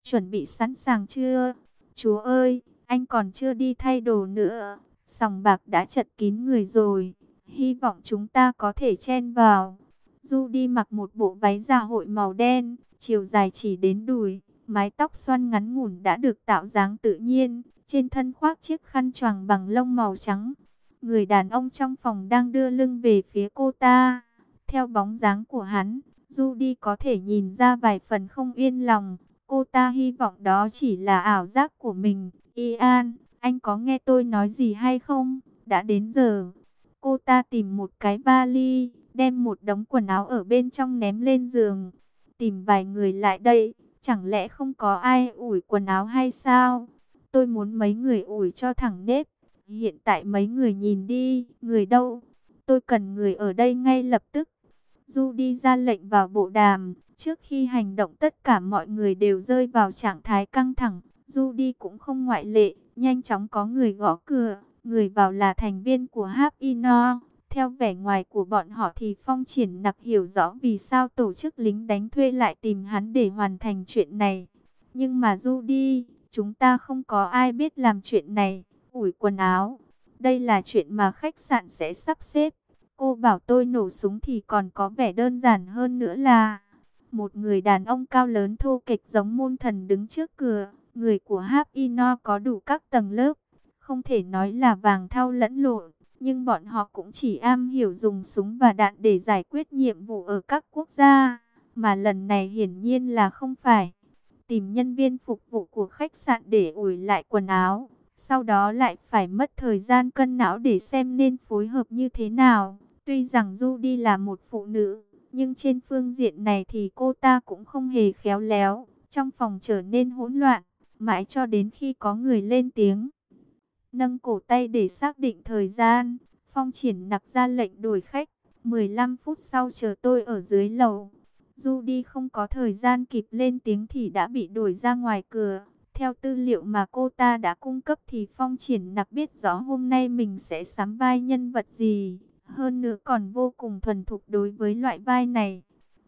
Chuẩn bị sẵn sàng chưa? Chúa ơi, anh còn chưa đi thay đồ nữa. Sòng bạc đã chật kín người rồi. Hy vọng chúng ta có thể chen vào. Judy mặc một bộ váy dạ hội màu đen, chiều dài chỉ đến đùi. Mái tóc xoăn ngắn ngủn đã được tạo dáng tự nhiên. Trên thân khoác chiếc khăn choàng bằng lông màu trắng. Người đàn ông trong phòng đang đưa lưng về phía cô ta. Theo bóng dáng của hắn, Judy có thể nhìn ra vài phần không yên lòng. Cô ta hy vọng đó chỉ là ảo giác của mình. Ian, anh có nghe tôi nói gì hay không? Đã đến giờ. Cô ta tìm một cái vali, đem một đống quần áo ở bên trong ném lên giường. Tìm vài người lại đây, chẳng lẽ không có ai ủi quần áo hay sao? Tôi muốn mấy người ủi cho thẳng nếp. Hiện tại mấy người nhìn đi, người đâu? Tôi cần người ở đây ngay lập tức. Judy ra lệnh vào bộ đàm. Trước khi hành động tất cả mọi người đều rơi vào trạng thái căng thẳng. Judy cũng không ngoại lệ. Nhanh chóng có người gõ cửa. Người vào là thành viên của Hapinor. Theo vẻ ngoài của bọn họ thì Phong Triển Nặc hiểu rõ vì sao tổ chức lính đánh thuê lại tìm hắn để hoàn thành chuyện này. Nhưng mà Judy, chúng ta không có ai biết làm chuyện này. Ủi quần áo. Đây là chuyện mà khách sạn sẽ sắp xếp. Cô bảo tôi nổ súng thì còn có vẻ đơn giản hơn nữa là... Một người đàn ông cao lớn thô kệch giống môn thần đứng trước cửa. Người của Hapinor có đủ các tầng lớp. Không thể nói là vàng thau lẫn lộn. Nhưng bọn họ cũng chỉ am hiểu dùng súng và đạn để giải quyết nhiệm vụ ở các quốc gia. Mà lần này hiển nhiên là không phải. Tìm nhân viên phục vụ của khách sạn để ủi lại quần áo. Sau đó lại phải mất thời gian cân não để xem nên phối hợp như thế nào. Tuy rằng Judy là một phụ nữ, nhưng trên phương diện này thì cô ta cũng không hề khéo léo. Trong phòng trở nên hỗn loạn, mãi cho đến khi có người lên tiếng. Nâng cổ tay để xác định thời gian, Phong Triển Nặc ra lệnh đổi khách. 15 phút sau chờ tôi ở dưới lầu. Judy không có thời gian kịp lên tiếng thì đã bị đuổi ra ngoài cửa. Theo tư liệu mà cô ta đã cung cấp thì Phong Triển Nặc biết rõ hôm nay mình sẽ sắm vai nhân vật gì. Hơn nữa còn vô cùng thuần thục đối với loại vai này.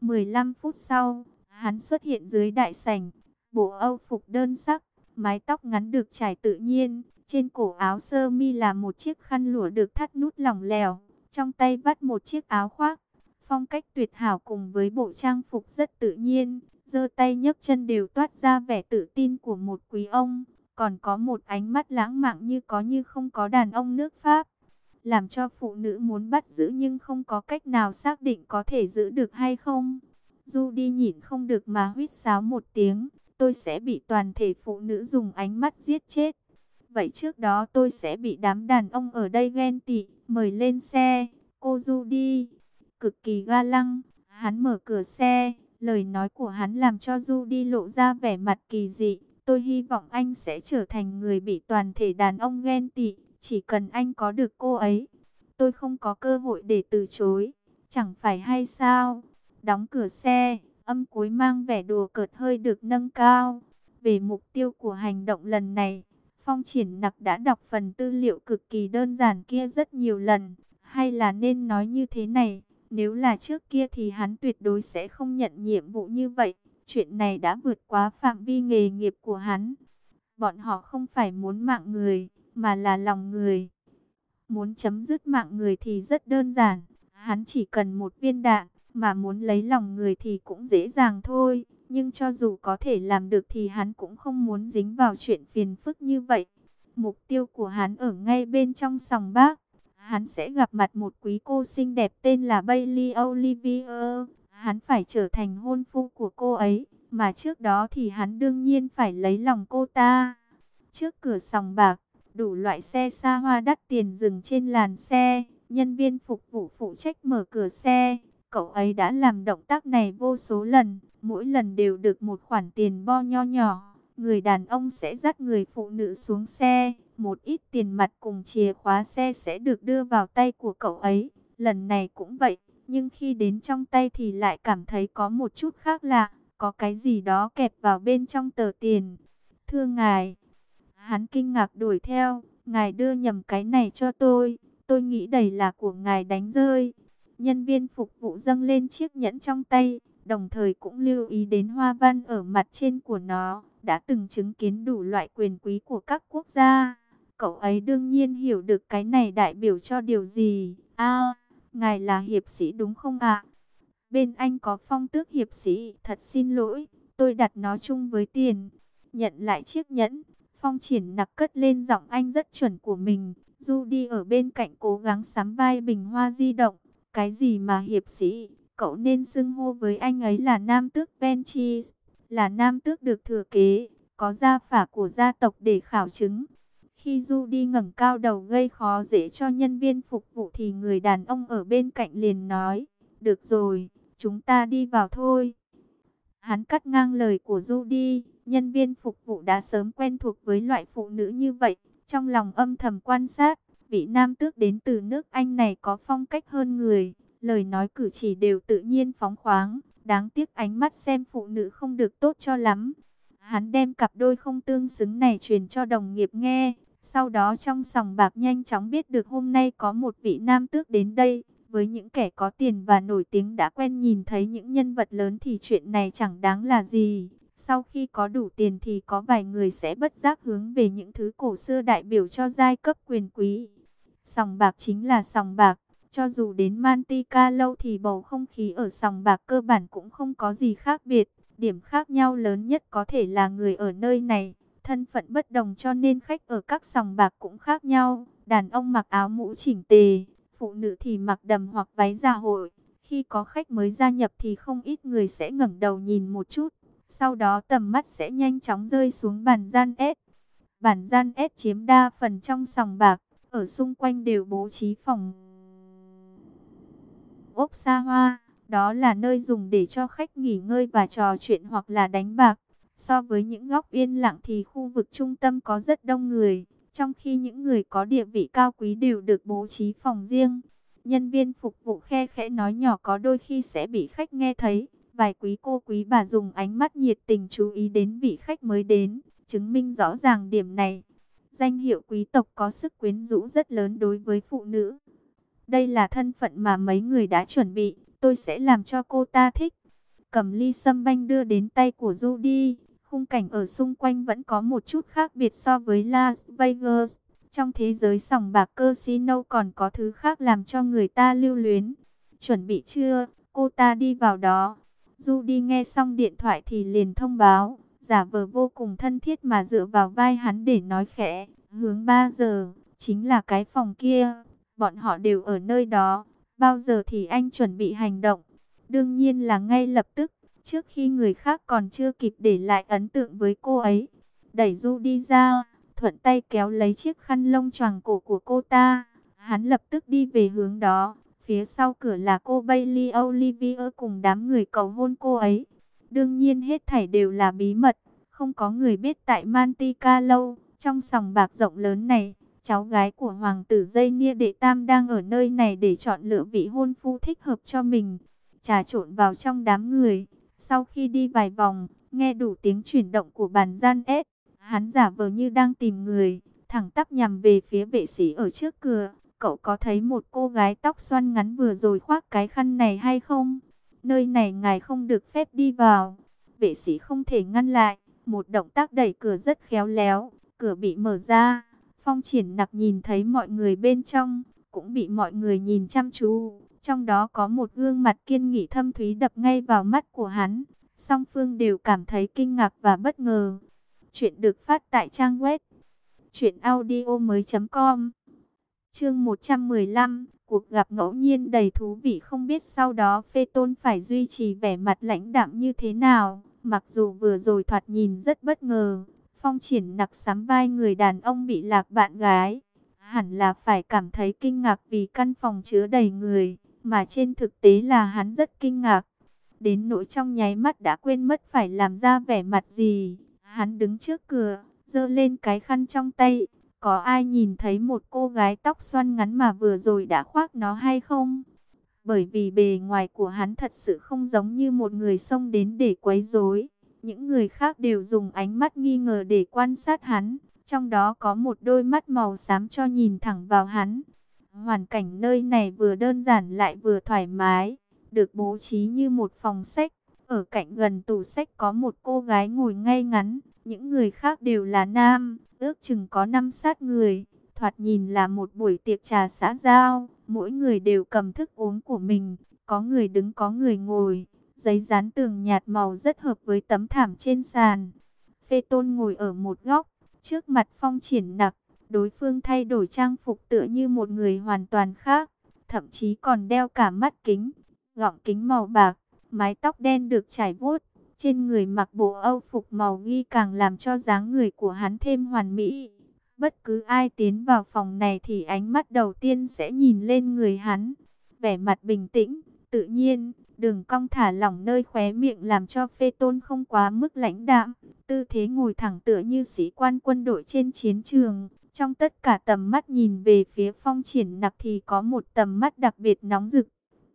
15 phút sau, hắn xuất hiện dưới đại sảnh. Bộ Âu phục đơn sắc, mái tóc ngắn được trải tự nhiên. Trên cổ áo sơ mi là một chiếc khăn lụa được thắt nút lỏng lẻo. Trong tay vắt một chiếc áo khoác. Phong cách tuyệt hảo cùng với bộ trang phục rất tự nhiên. Giơ tay nhấc chân đều toát ra vẻ tự tin của một quý ông. Còn có một ánh mắt lãng mạn như có như không có đàn ông nước Pháp. Làm cho phụ nữ muốn bắt giữ nhưng không có cách nào xác định có thể giữ được hay không. Judy nhịn không được mà huýt sáo một tiếng. Tôi sẽ bị toàn thể phụ nữ dùng ánh mắt giết chết. Vậy trước đó tôi sẽ bị đám đàn ông ở đây ghen tị. Mời lên xe, cô Judy. Cực kỳ ga lăng, hắn mở cửa xe. Lời nói của hắn làm cho Judy lộ ra vẻ mặt kỳ dị. Tôi hy vọng anh sẽ trở thành người bị toàn thể đàn ông ghen tị. Chỉ cần anh có được cô ấy, tôi không có cơ hội để từ chối. Chẳng phải hay sao? Đóng cửa xe, âm cuối mang vẻ đùa cợt hơi được nâng cao. Về mục tiêu của hành động lần này, Phong Triển Nặc đã đọc phần tư liệu cực kỳ đơn giản kia rất nhiều lần. Hay là nên nói như thế này, nếu là trước kia thì hắn tuyệt đối sẽ không nhận nhiệm vụ như vậy. Chuyện này đã vượt quá phạm vi nghề nghiệp của hắn. Bọn họ không phải muốn mạng người, mà là lòng người. Muốn chấm dứt mạng người thì rất đơn giản. Hắn chỉ cần một viên đạn, mà muốn lấy lòng người thì cũng dễ dàng thôi. Nhưng cho dù có thể làm được thì hắn cũng không muốn dính vào chuyện phiền phức như vậy. Mục tiêu của hắn ở ngay bên trong sòng bạc. Hắn sẽ gặp mặt một quý cô xinh đẹp tên là Bailey Olivier. Hắn phải trở thành hôn phu của cô ấy. Mà trước đó thì hắn đương nhiên phải lấy lòng cô ta. Trước cửa sòng bạc, đủ loại xe xa hoa đắt tiền dừng trên làn xe. Nhân viên phục vụ phụ trách mở cửa xe. Cậu ấy đã làm động tác này vô số lần. Mỗi lần đều được một khoản tiền bo nho nhỏ. Người đàn ông sẽ dắt người phụ nữ xuống xe. Một ít tiền mặt cùng chìa khóa xe sẽ được đưa vào tay của cậu ấy. Lần này cũng vậy. Nhưng khi đến trong tay thì lại cảm thấy có một chút khác lạ. Có cái gì đó kẹp vào bên trong tờ tiền. Thưa ngài. Hắn kinh ngạc đuổi theo. Ngài đưa nhầm cái này cho tôi. Tôi nghĩ đầy là của ngài đánh rơi. Nhân viên phục vụ dâng lên chiếc nhẫn trong tay. đồng thời cũng lưu ý đến hoa văn ở mặt trên của nó, đã từng chứng kiến đủ loại quyền quý của các quốc gia. Cậu ấy đương nhiên hiểu được cái này đại biểu cho điều gì. À, ngài là hiệp sĩ đúng không ạ? Bên anh có phong tước hiệp sĩ, thật xin lỗi, tôi đặt nó chung với tiền. Nhận lại chiếc nhẫn, Phong Triển Nặc cất lên giọng anh rất chuẩn của mình. Judy ở bên cạnh cố gắng sắm vai bình hoa di động. Cái gì mà hiệp sĩ, cậu nên xưng hô với anh ấy là nam tước Ventress, là nam tước được thừa kế, có gia phả của gia tộc để khảo chứng. Khi Judy ngẩng cao đầu gây khó dễ cho nhân viên phục vụ thì người đàn ông ở bên cạnh liền nói, được rồi, chúng ta đi vào thôi. Hắn cắt ngang lời của Judy, nhân viên phục vụ đã sớm quen thuộc với loại phụ nữ như vậy, trong lòng âm thầm quan sát, vị nam tước đến từ nước Anh này có phong cách hơn người, lời nói cử chỉ đều tự nhiên phóng khoáng, đáng tiếc ánh mắt xem phụ nữ không được tốt cho lắm. Hắn đem cặp đôi không tương xứng này truyền cho đồng nghiệp nghe, sau đó trong sòng bạc nhanh chóng biết được hôm nay có một vị nam tước đến đây. Với những kẻ có tiền và nổi tiếng đã quen nhìn thấy những nhân vật lớn thì chuyện này chẳng đáng là gì. Sau khi có đủ tiền thì có vài người sẽ bất giác hướng về những thứ cổ xưa đại biểu cho giai cấp quyền quý. Sòng bạc chính là sòng bạc. Cho dù đến Monte Carlo thì bầu không khí ở sòng bạc cơ bản cũng không có gì khác biệt. Điểm khác nhau lớn nhất có thể là người ở nơi này thân phận bất đồng cho nên khách ở các sòng bạc cũng khác nhau. Đàn ông mặc áo mũ chỉnh tề, phụ nữ thì mặc đầm hoặc váy dạ hội. Khi có khách mới gia nhập thì không ít người sẽ ngẩng đầu nhìn một chút. Sau đó tầm mắt sẽ nhanh chóng rơi xuống bàn gian S. Bàn gian S chiếm đa phần trong sòng bạc. Ở xung quanh đều bố trí phòng ốc xa hoa. Đó là nơi dùng để cho khách nghỉ ngơi và trò chuyện hoặc là đánh bạc. So với những góc yên lặng thì khu vực trung tâm có rất đông người. Trong khi những người có địa vị cao quý đều được bố trí phòng riêng. Nhân viên phục vụ khe khẽ nói nhỏ có đôi khi sẽ bị khách nghe thấy. Vài quý cô quý bà dùng ánh mắt nhiệt tình chú ý đến vị khách mới đến, chứng minh rõ ràng điểm này. Danh hiệu quý tộc có sức quyến rũ rất lớn đối với phụ nữ. Đây là thân phận mà mấy người đã chuẩn bị, tôi sẽ làm cho cô ta thích. Cầm ly sâm banh đưa đến tay của Judy. Khung cảnh ở xung quanh vẫn có một chút khác biệt so với Las Vegas. Trong thế giới sòng bạc casino còn có thứ khác làm cho người ta lưu luyến. Chuẩn bị chưa? Cô ta đi vào đó. Judy nghe xong điện thoại thì liền thông báo, giả vờ vô cùng thân thiết mà dựa vào vai hắn để nói khẽ, hướng 3 giờ, chính là cái phòng kia, bọn họ đều ở nơi đó, bao giờ thì anh chuẩn bị hành động? Đương nhiên là ngay lập tức, trước khi người khác còn chưa kịp để lại ấn tượng với cô ấy. Đẩy Judy ra, thuận tay kéo lấy chiếc khăn lông choàng cổ của cô ta, hắn lập tức đi về hướng đó. Phía sau cửa là cô Bailey Olivier cùng đám người cầu hôn cô ấy. Đương nhiên hết thảy đều là bí mật, không có người biết tại Monte Carlo. Trong sòng bạc rộng lớn này, cháu gái của hoàng tử Dây đệ tam đang ở nơi này để chọn lựa vị hôn phu thích hợp cho mình. Trà trộn vào trong đám người, sau khi đi vài vòng, nghe đủ tiếng chuyển động của bàn gian S, hắn giả vờ như đang tìm người, thẳng tắp nhằm về phía vệ sĩ ở trước cửa. Cậu có thấy một cô gái tóc xoăn ngắn vừa rồi khoác cái khăn này hay không? Nơi này ngài không được phép đi vào. Vệ sĩ không thể ngăn lại. Một động tác đẩy cửa rất khéo léo. Cửa bị mở ra. Phong Triển Nặc nhìn thấy mọi người bên trong. Cũng bị mọi người nhìn chăm chú. Trong đó có một gương mặt kiên nghị thâm thúy đập ngay vào mắt của hắn. Song phương đều cảm thấy kinh ngạc và bất ngờ. Chuyện được phát tại trang web truyệnaudiomoi.com. Chương 115, cuộc gặp ngẫu nhiên đầy thú vị, không biết sau đó Phê Tôn phải duy trì vẻ mặt lãnh đạm như thế nào. Mặc dù vừa rồi thoạt nhìn rất bất ngờ, Phong Triển Nặc sắm vai người đàn ông bị lạc bạn gái, hẳn là phải cảm thấy kinh ngạc vì căn phòng chứa đầy người, mà trên thực tế là hắn rất kinh ngạc. Đến nỗi trong nháy mắt đã quên mất phải làm ra vẻ mặt gì. Hắn đứng trước cửa, giơ lên cái khăn trong tay. Có ai nhìn thấy một cô gái tóc xoăn ngắn mà vừa rồi đã khoác nó hay không? Bởi vì bề ngoài của hắn thật sự không giống như một người xông đến để quấy rối. Những người khác đều dùng ánh mắt nghi ngờ để quan sát hắn. Trong đó có một đôi mắt màu xám cho nhìn thẳng vào hắn. Hoàn cảnh nơi này vừa đơn giản lại vừa thoải mái. Được bố trí như một phòng sách. Ở cạnh gần tủ sách có một cô gái ngồi ngay ngắn, những người khác đều là nam, ước chừng có 5-7 người. Thoạt nhìn là một buổi tiệc trà xã giao, mỗi người đều cầm thức uống của mình, có người đứng có người ngồi. Giấy dán tường nhạt màu rất hợp với tấm thảm trên sàn. Phê Tôn ngồi ở một góc, trước mặt Phong Triển Nặc. Đối phương thay đổi trang phục tựa như một người hoàn toàn khác, thậm chí còn đeo cả mắt kính, gọng kính màu bạc, mái tóc đen được chải vuốt. Trên người mặc bộ Âu phục màu ghi càng làm cho dáng người của hắn thêm hoàn mỹ. Bất cứ ai tiến vào phòng này thì ánh mắt đầu tiên sẽ nhìn lên người hắn. Vẻ mặt bình tĩnh, tự nhiên, đường cong thả lỏng nơi khóe miệng làm cho Phê Tôn không quá mức lãnh đạm. Tư thế ngồi thẳng tựa như sĩ quan quân đội trên chiến trường. Trong tất cả tầm mắt nhìn về phía Phong Triển Nặc thì có một tầm mắt đặc biệt nóng rực.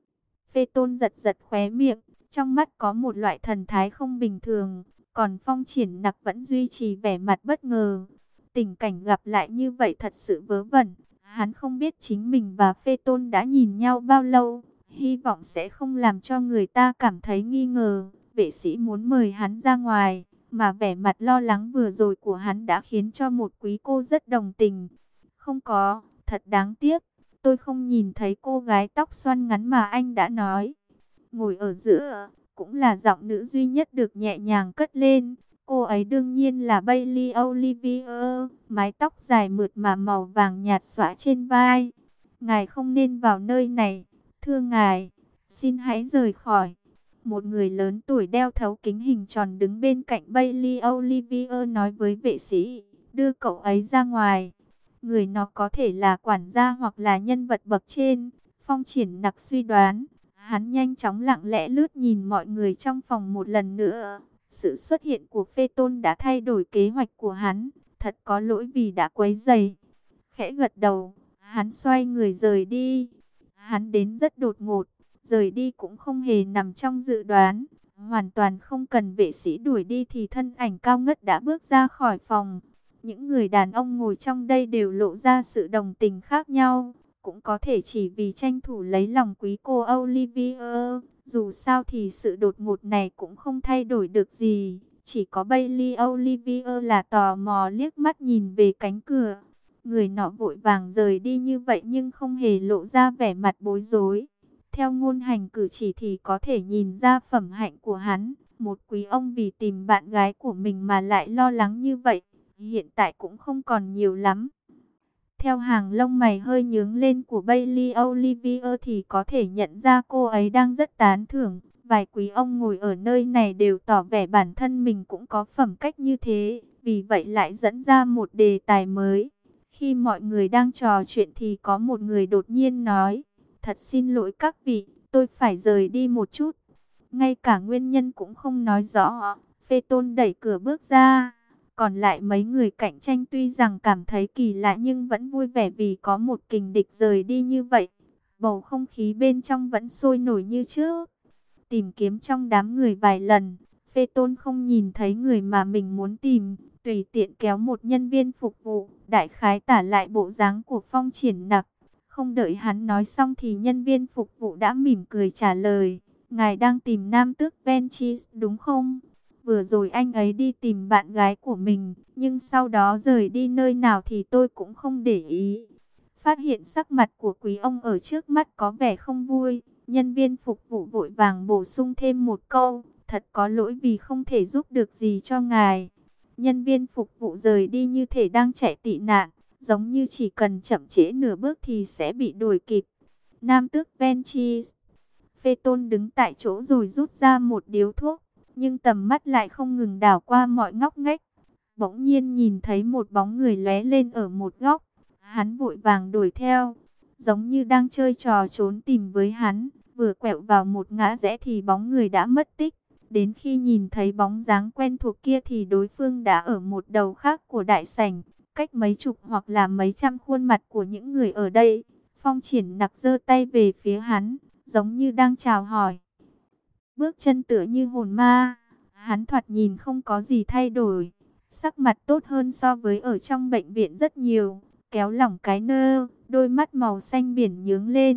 Phê Tôn giật giật khóe miệng, trong mắt có một loại thần thái không bình thường. Còn Phong Triển Nặc vẫn duy trì vẻ mặt bất ngờ. Tình cảnh gặp lại như vậy thật sự vớ vẩn. Hắn không biết chính mình và Phê Tôn đã nhìn nhau bao lâu. Hy vọng sẽ không làm cho người ta cảm thấy nghi ngờ. Vệ sĩ muốn mời hắn ra ngoài, mà vẻ mặt lo lắng vừa rồi của hắn đã khiến cho một quý cô rất đồng tình. Không có, thật đáng tiếc. Tôi không nhìn thấy cô gái tóc xoăn ngắn mà anh đã nói. Ngồi ở giữa, cũng là giọng nữ duy nhất được nhẹ nhàng cất lên. Cô ấy đương nhiên là Bailey Olivier, mái tóc dài mượt mà màu vàng nhạt xõa trên vai. Ngài không nên vào nơi này, thưa ngài, xin hãy rời khỏi. Một người lớn tuổi đeo thấu kính hình tròn đứng bên cạnh Bailey Olivier nói với vệ sĩ, đưa cậu ấy ra ngoài. Người nó có thể là quản gia hoặc là nhân vật bậc trên. Phong Triển Nặc suy đoán. Hắn nhanh chóng lặng lẽ lướt nhìn mọi người trong phòng một lần nữa. Sự xuất hiện của Phê Tôn đã thay đổi kế hoạch của hắn. Thật có lỗi vì đã quấy rầy. Khẽ gật đầu, hắn xoay người rời đi. Hắn đến rất đột ngột, rời đi cũng không hề nằm trong dự đoán. Hoàn toàn không cần vệ sĩ đuổi đi thì thân ảnh cao ngất đã bước ra khỏi phòng. Những người đàn ông ngồi trong đây đều lộ ra sự đồng tình khác nhau. Cũng có thể chỉ vì tranh thủ lấy lòng quý cô Olivier. Dù sao thì sự đột ngột này cũng không thay đổi được gì. Chỉ có Bailey Olivier là tò mò liếc mắt nhìn về cánh cửa. Người nọ vội vàng rời đi như vậy nhưng không hề lộ ra vẻ mặt bối rối. Theo ngôn hành cử chỉ thì có thể nhìn ra phẩm hạnh của hắn. Một quý ông vì tìm bạn gái của mình mà lại lo lắng như vậy, hiện tại cũng không còn nhiều lắm. Theo hàng lông mày hơi nhướng lên của Bailey Olivier thì có thể nhận ra cô ấy đang rất tán thưởng. Vài quý ông ngồi ở nơi này đều tỏ vẻ bản thân mình cũng có phẩm cách như thế. Vì vậy lại dẫn ra một đề tài mới. Khi mọi người đang trò chuyện thì có một người đột nhiên nói, thật xin lỗi các vị, tôi phải rời đi một chút. Ngay cả nguyên nhân cũng không nói rõ. Phê Tôn đẩy cửa bước ra. Còn lại mấy người cạnh tranh tuy rằng cảm thấy kỳ lạ nhưng vẫn vui vẻ vì có một kình địch rời đi như vậy. Bầu không khí bên trong vẫn sôi nổi như trước. Tìm kiếm trong đám người vài lần, Phê Tôn không nhìn thấy người mà mình muốn tìm. Tùy tiện kéo một nhân viên phục vụ, đại khái tả lại bộ dáng của Phong Triển Nặc. Không đợi hắn nói xong thì nhân viên phục vụ đã mỉm cười trả lời. Ngài đang tìm nam tước Venchis đúng không? Vừa rồi anh ấy đi tìm bạn gái của mình, nhưng sau đó rời đi nơi nào thì tôi cũng không để ý. Phát hiện sắc mặt của quý ông ở trước mắt có vẻ không vui, nhân viên phục vụ vội vàng bổ sung thêm một câu, thật có lỗi vì không thể giúp được gì cho ngài. Nhân viên phục vụ rời đi như thể đang chạy tị nạn, giống như chỉ cần chậm trễ nửa bước thì sẽ bị đuổi kịp. Nam tước Venchis. Phê Tôn đứng tại chỗ rồi rút ra một điếu thuốc, nhưng tầm mắt lại không ngừng đảo qua mọi ngóc ngách. Bỗng nhiên nhìn thấy một bóng người lóe lên ở một góc, hắn vội vàng đuổi theo, giống như đang chơi trò trốn tìm với hắn. Vừa quẹo vào một ngã rẽ thì bóng người đã mất tích. Đến khi nhìn thấy bóng dáng quen thuộc kia thì đối phương đã ở một đầu khác của đại sảnh, cách mấy chục hoặc là mấy trăm khuôn mặt của những người ở đây. Phong Triển Nặc giơ tay về phía hắn, giống như đang chào hỏi. Bước chân tựa như hồn ma, hắn thoạt nhìn không có gì thay đổi, sắc mặt tốt hơn so với ở trong bệnh viện rất nhiều, kéo lỏng cái nơ, đôi mắt màu xanh biển nhướng lên.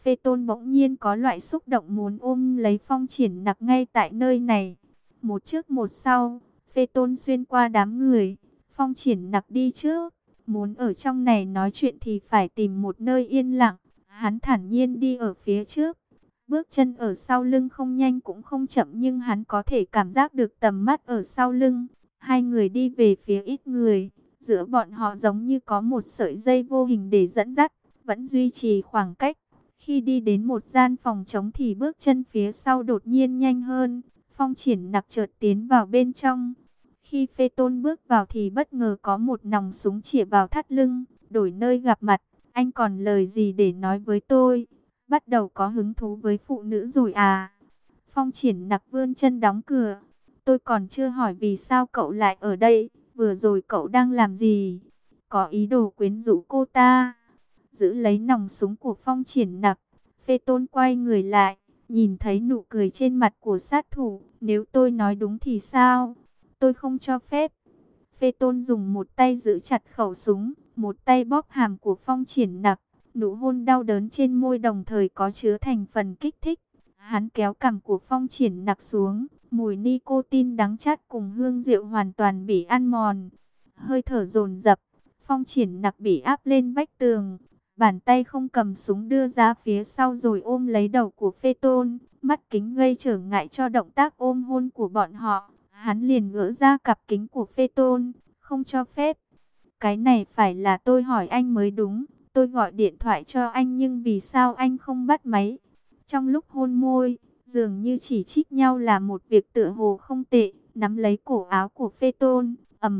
Phê Tôn bỗng nhiên có loại xúc động muốn ôm lấy Phong Triển Nặc ngay tại nơi này. Một trước một sau, Phê Tôn xuyên qua đám người, Phong Triển Nặc đi trước. Muốn ở trong này nói chuyện thì phải tìm một nơi yên lặng. Hắn thản nhiên đi ở phía trước. Bước chân ở sau lưng không nhanh cũng không chậm, nhưng hắn có thể cảm giác được tầm mắt ở sau lưng. Hai người đi về phía ít người. Giữa bọn họ giống như có một sợi dây vô hình để dẫn dắt, vẫn duy trì khoảng cách. Khi đi đến một gian phòng trống thì bước chân phía sau đột nhiên nhanh hơn. Phong Triển Nặc chợt tiến vào bên trong. Khi Phê Tôn bước vào thì bất ngờ có một nòng súng chĩa vào thắt lưng. Đổi nơi gặp mặt, anh còn lời gì để nói với tôi? Bắt đầu có hứng thú với phụ nữ rồi à? Phong Triển Nặc vươn chân đóng cửa. Tôi còn chưa hỏi vì sao cậu lại ở đây. Vừa rồi cậu đang làm gì? Có ý đồ quyến rũ cô ta? Giữ lấy nòng súng của Phong Triển Nặc, Phê Tôn quay người lại, nhìn thấy nụ cười trên mặt của sát thủ. Nếu tôi nói đúng thì sao? Tôi không cho phép. Phê Tôn dùng một tay giữ chặt khẩu súng, một tay bóp hàm của Phong Triển Nặc. Nụ hôn đau đớn trên môi đồng thời có chứa thành phần kích thích. Hắn kéo cằm của Phong Triển Nặc xuống, mùi nicotine đắng chát cùng hương rượu hoàn toàn bị ăn mòn. Hơi thở dồn dập, Phong Triển Nặc bị áp lên vách tường. Bàn tay không cầm súng đưa ra phía sau rồi ôm lấy đầu của Phê Tôn. Mắt kính gây trở ngại cho động tác ôm hôn của bọn họ. Hắn liền gỡ ra cặp kính của Phê Tôn. Không cho phép. Cái này phải là tôi hỏi anh mới đúng. Tôi gọi điện thoại cho anh nhưng vì sao anh không bắt máy? Trong lúc hôn môi, dường như chỉ trích nhau là một việc tựa hồ không tệ. Nắm lấy cổ áo của Phê Tôn.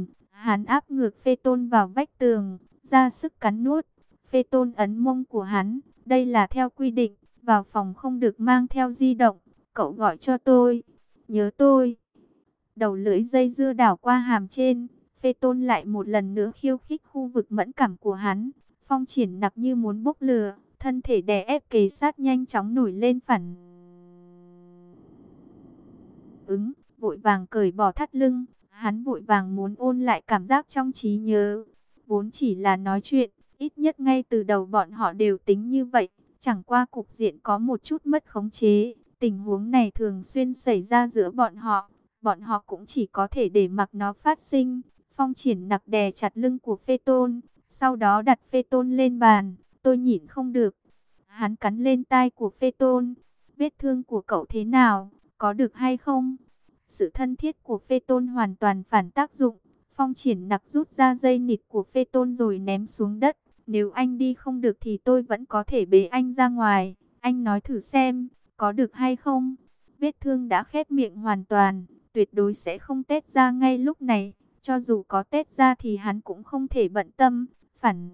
Hắn áp ngược Phê Tôn vào vách tường, ra sức cắn nuốt. Phê Tôn ấn mông của hắn. Đây là theo quy định, vào phòng không được mang theo di động. Cậu gọi cho tôi. Nhớ tôi. Đầu lưỡi dây dưa đảo qua hàm trên. Phê Tôn lại một lần nữa khiêu khích khu vực mẫn cảm của hắn. Phong Triển Nặc như muốn bốc lửa, thân thể đè ép kề sát nhanh chóng nổi lên phản ứng, vội vàng cởi bỏ thắt lưng. Hắn vội vàng muốn ôn lại cảm giác trong trí nhớ. Vốn chỉ là nói chuyện, ít nhất ngay từ đầu bọn họ đều tính như vậy. Chẳng qua cục diện có một chút mất khống chế. Tình huống này thường xuyên xảy ra giữa bọn họ. Bọn họ cũng chỉ có thể để mặc nó phát sinh. Phong Triển Nặc đè chặt lưng của Phê Tôn, sau đó đặt Phê Tôn lên bàn. Tôi nhịn không được. Hắn cắn lên tai của Phê Tôn. Vết thương của cậu thế nào? Có được hay không? Sự thân thiết của Phê Tôn hoàn toàn phản tác dụng. Phong Triển Nặc rút ra dây nịt của Phê Tôn rồi ném xuống đất. Nếu anh đi không được thì tôi vẫn có thể bế anh ra ngoài. Anh nói thử xem, có được hay không? Vết thương đã khép miệng hoàn toàn, tuyệt đối sẽ không tét ra ngay lúc này. Cho dù có tét ra thì hắn cũng không thể bận tâm. Phản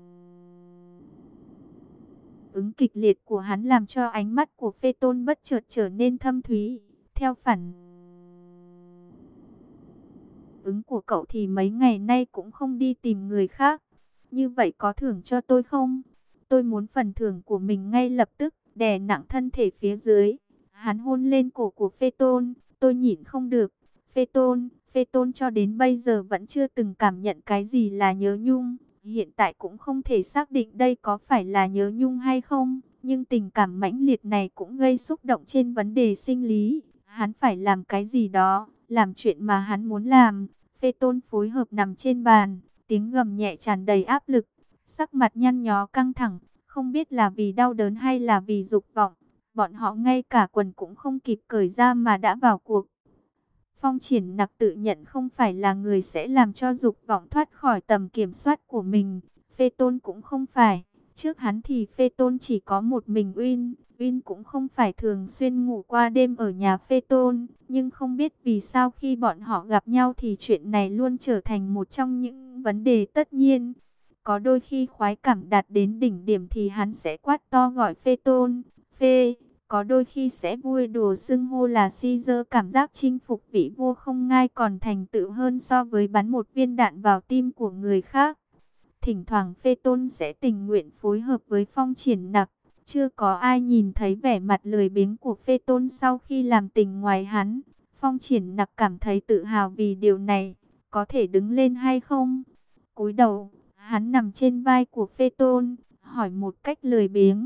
ứng kịch liệt của hắn làm cho ánh mắt của Phê Tôn bất chợt trở nên thâm thúy. Theo phản ứng của cậu thì mấy ngày nay cũng không đi tìm người khác. Như vậy có thưởng cho tôi không? Tôi muốn phần thưởng của mình ngay lập tức. Đè nặng thân thể phía dưới, hắn hôn lên cổ của Phê Tôn. Tôi nhịn không được. Phê Tôn cho đến bây giờ vẫn chưa từng cảm nhận cái gì là nhớ nhung. Hiện tại cũng không thể xác định đây có phải là nhớ nhung hay không. Nhưng tình cảm mãnh liệt này cũng gây xúc động trên vấn đề sinh lý. Hắn phải làm cái gì đó, làm chuyện mà hắn muốn làm. Phê Tôn phối hợp nằm trên bàn, tiếng gầm nhẹ tràn đầy áp lực. Sắc mặt nhăn nhó căng thẳng, không biết là vì đau đớn hay là vì dục vọng. Bọn họ ngay cả quần cũng không kịp cởi ra mà đã vào cuộc. Phong Triển Nặc tự nhận không phải là người sẽ làm cho dục vọng thoát khỏi tầm kiểm soát của mình. Phê Tôn cũng không phải. Trước hắn thì Phê Tôn chỉ có một mình Uyên. Uyên cũng không phải thường xuyên ngủ qua đêm ở nhà Phê Tôn. Nhưng không biết vì sao khi bọn họ gặp nhau thì chuyện này luôn trở thành một trong những vấn đề tất nhiên. Có đôi khi khoái cảm đạt đến đỉnh điểm thì hắn sẽ quát to gọi Phê Tôn. Phê. Có đôi khi sẽ vui đùa xưng hô là Caesar, cảm giác chinh phục vị vua không ngai còn thành tựu hơn so với bắn một viên đạn vào tim của người khác. Thỉnh thoảng Phê Tôn sẽ tình nguyện phối hợp với Phong Triển Nặc. Chưa có ai nhìn thấy vẻ mặt lười biếng của Phê Tôn sau khi làm tình ngoài hắn. Phong Triển Nặc cảm thấy tự hào vì điều này. Có thể đứng lên hay không? Cúi đầu, hắn nằm trên vai của Phê Tôn, hỏi một cách lười biếng.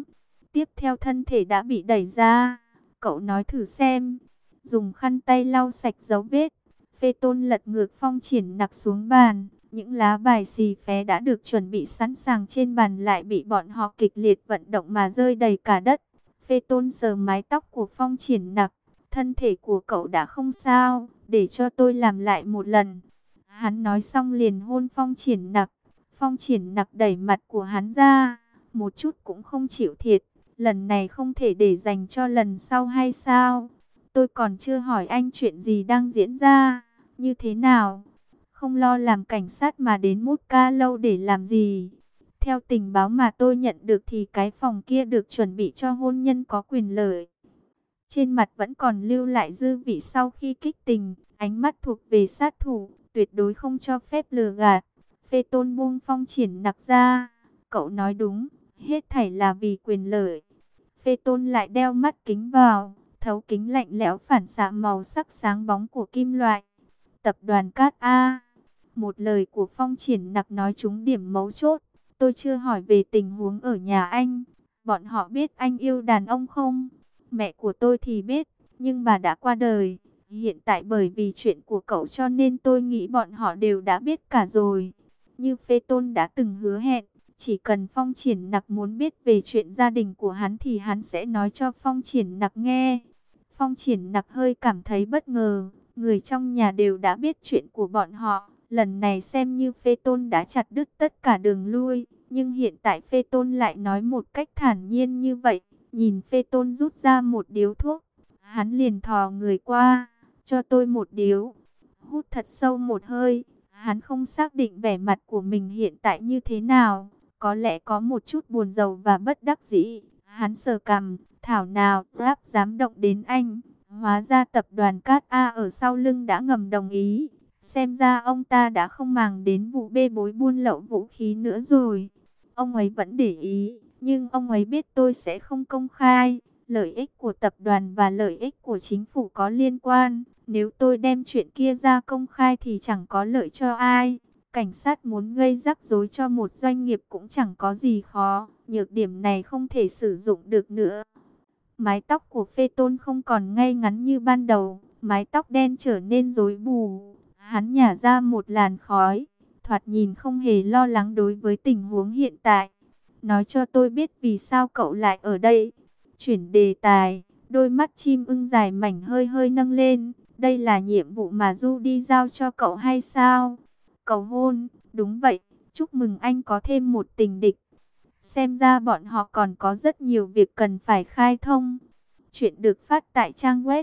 Tiếp theo thân thể đã bị đẩy ra. Cậu nói thử xem. Dùng khăn tay lau sạch dấu vết. Phê Tôn lật ngược Phong Triển Nặc xuống bàn. Những lá bài xì phé đã được chuẩn bị sẵn sàng trên bàn lại bị bọn họ kịch liệt vận động mà rơi đầy cả đất. Phê Tôn sờ mái tóc của Phong Triển Nặc. Thân thể của cậu đã không sao, để cho tôi làm lại một lần. Hắn nói xong liền hôn Phong Triển Nặc. Phong Triển Nặc đẩy mặt của hắn ra, một chút cũng không chịu thiệt. Lần này không thể để dành cho lần sau hay sao? Tôi còn chưa hỏi anh chuyện gì đang diễn ra, như thế nào? Không lo làm cảnh sát mà đến Mút Ca Lâu để làm gì? Theo tình báo mà tôi nhận được thì cái phòng kia được chuẩn bị cho hôn nhân có quyền lợi. Trên mặt vẫn còn lưu lại dư vị sau khi kích tình, ánh mắt thuộc về sát thủ, tuyệt đối không cho phép lừa gạt. Phê Tôn buông Phong Triển Nặc ra. Cậu nói đúng, hết thảy là vì quyền lợi. Phê Tôn lại đeo mắt kính vào, thấu kính lạnh lẽo phản xạ màu sắc sáng bóng của kim loại. Tập đoàn Cát A. Một lời của Phong Triển Nặc nói trúng điểm mấu chốt. Tôi chưa hỏi về tình huống ở nhà anh. Bọn họ biết anh yêu đàn ông không? Mẹ của tôi thì biết, nhưng bà đã qua đời. Hiện tại bởi vì chuyện của cậu cho nên tôi nghĩ bọn họ đều đã biết cả rồi. Như Phê Tôn đã từng hứa hẹn, chỉ cần Phong Triển Nặc muốn biết về chuyện gia đình của hắn thì hắn sẽ nói cho Phong Triển Nặc nghe. Phong Triển Nặc hơi cảm thấy bất ngờ, người trong nhà đều đã biết chuyện của bọn họ. Lần này xem như Phê Tôn đã chặt đứt tất cả đường lui, nhưng hiện tại Phê Tôn lại nói một cách thản nhiên như vậy. Nhìn Phê Tôn rút ra một điếu thuốc, hắn liền thò người qua, cho tôi một điếu. Hút thật sâu một hơi, hắn không xác định vẻ mặt của mình hiện tại như thế nào, có lẽ có một chút buồn rầu và bất đắc dĩ. Hắn sờ cằm, thảo nào Grab dám động đến anh, hóa ra tập đoàn Cát A ở sau lưng đã ngầm đồng ý. Xem ra ông ta đã không màng đến vụ bê bối buôn lậu vũ khí nữa rồi. Ông ấy vẫn để ý, nhưng ông ấy biết tôi sẽ không công khai. Lợi ích của tập đoàn và lợi ích của chính phủ có liên quan. Nếu tôi đem chuyện kia ra công khai thì chẳng có lợi cho ai. Cảnh sát muốn gây rắc rối cho một doanh nghiệp cũng chẳng có gì khó. Nhược điểm này không thể sử dụng được nữa. Mái tóc của Phê Tôn không còn ngay ngắn như ban đầu. Mái tóc đen trở nên rối bù. Hắn nhả ra một làn khói. Thoạt nhìn không hề lo lắng đối với tình huống hiện tại. Nói cho tôi biết vì sao cậu lại ở đây. Chuyển đề tài, đôi mắt chim ưng dài mảnh hơi hơi nâng lên. Đây là nhiệm vụ mà Du đi giao cho cậu hay sao? Cầu hôn, đúng vậy, chúc mừng anh có thêm một tình địch. Xem ra bọn họ còn có rất nhiều việc cần phải khai thông. Chuyện được phát tại trang web